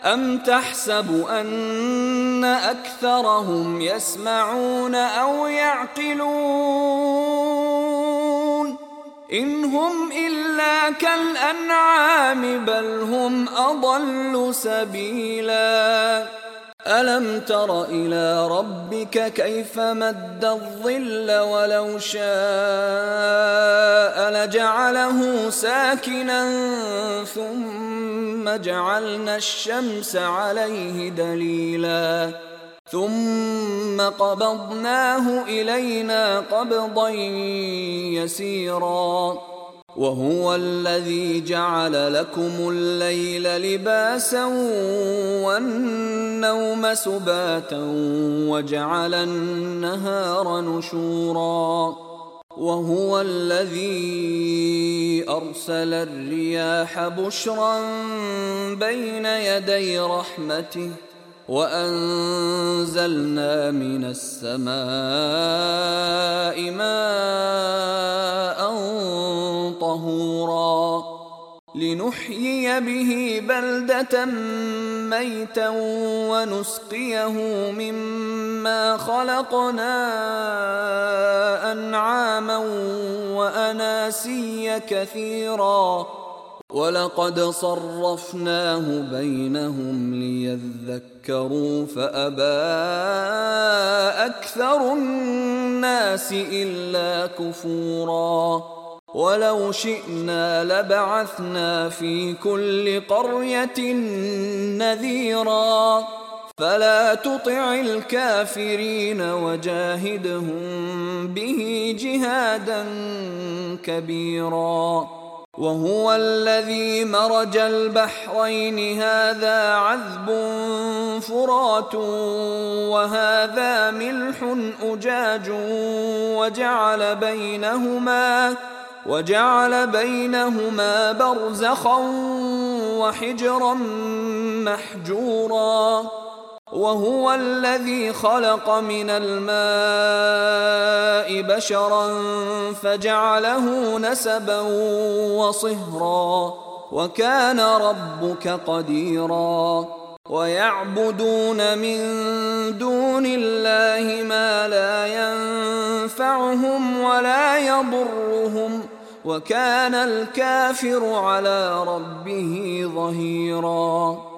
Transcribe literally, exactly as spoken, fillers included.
أَمْ تَحْسَبُ أَنَّ أَكْثَرَهُمْ يَسْمَعُونَ أَوْ يَعْقِلُونَ إِنْ هُمْ إِلَّا كَالْأَنْعَامِ بَلْ هُمْ أَضَلُّ سَبِيلًا أَلَمْ تَرَ إِلَى رَبِّكَ كَيْفَ مَدَّ الظِّلَّ وَلَوْ شَاءَ لَجَعَلَهُ سَاكِنًا ثُمَّ جَعَلْنَا الشَّمْسَ عَلَيْهِ دَلِيلًا ثُمَّ قَبَضْنَاهُ إِلَيْنَا قَبْضًا يَسِيرًا وَهُوَ الَّذِي جَعَلَ لَكُمُ اللَّيْلَ لِبَاسًا وَالنَّوْمَ سُبَاتًا وَجَعَلَ النَّهَارَ نُشُورًا وَهُوَ الَّذِي أَرْسَلَ الرِّيَاحَ بُشْرًا بَيْنَ يَدَيْ رَحْمَتِهِ وَأَنزَلْنَا مِنَ السَّمَاءِ مَاءً طَهُورًا لِنُحْيِيَ بِهِ بَلْدَةً مَّيْتًا وَنُسْقِيَهُ مِمَّا خَلَقْنَا أَنْعَامًا وَأَنَاسِيَّ كَثِيرًا وَلَقَدْ صَرَّفْنَاهُ بَيْنَهُمْ لِيَذَّكَّرُوا فَأَبَى أَكْثَرُ النَّاسِ إِلَّا كُفُورًا وَلَوْ شِئْنَا لَبَعَثْنَا فِي كُلِّ قَرْيَةٍ نَذِيرًا فَلَا تُطِعِ الْكَافِرِينَ وَجَاهِدْهُم بِهِ جِهَادًا كَبِيرًا وَهُوَ الَّذِي مَرَجَ الْبَحْرَيْنِ هَذَا عَذْبٌ فُرَاتٌ وَهَذَا مِلْحٌ أُجَاجٌ وَجَعَلَ بَيْنَهُمَا وَجَعَلَ بَيْنَهُمَا بَرْزَخًا وَحِجْرًا مَّحْجُورًا وَهُوَ الَّذِي خَلَقَ مِنَ الْمَاءِ بَشَرًا فَجَعَلَهُ نَسَبًا وَصِهْرًا وَكَانَ رَبُّكَ قَدِيرًا وَيَعْبُدُونَ مِن دُونِ اللَّهِ مَا لَا يَنفَعُهُمْ وَلَا يَضُرُّهُمْ وَكَانَ الْكَافِرُ عَلَى رَبِّهِ ظَهِيرًا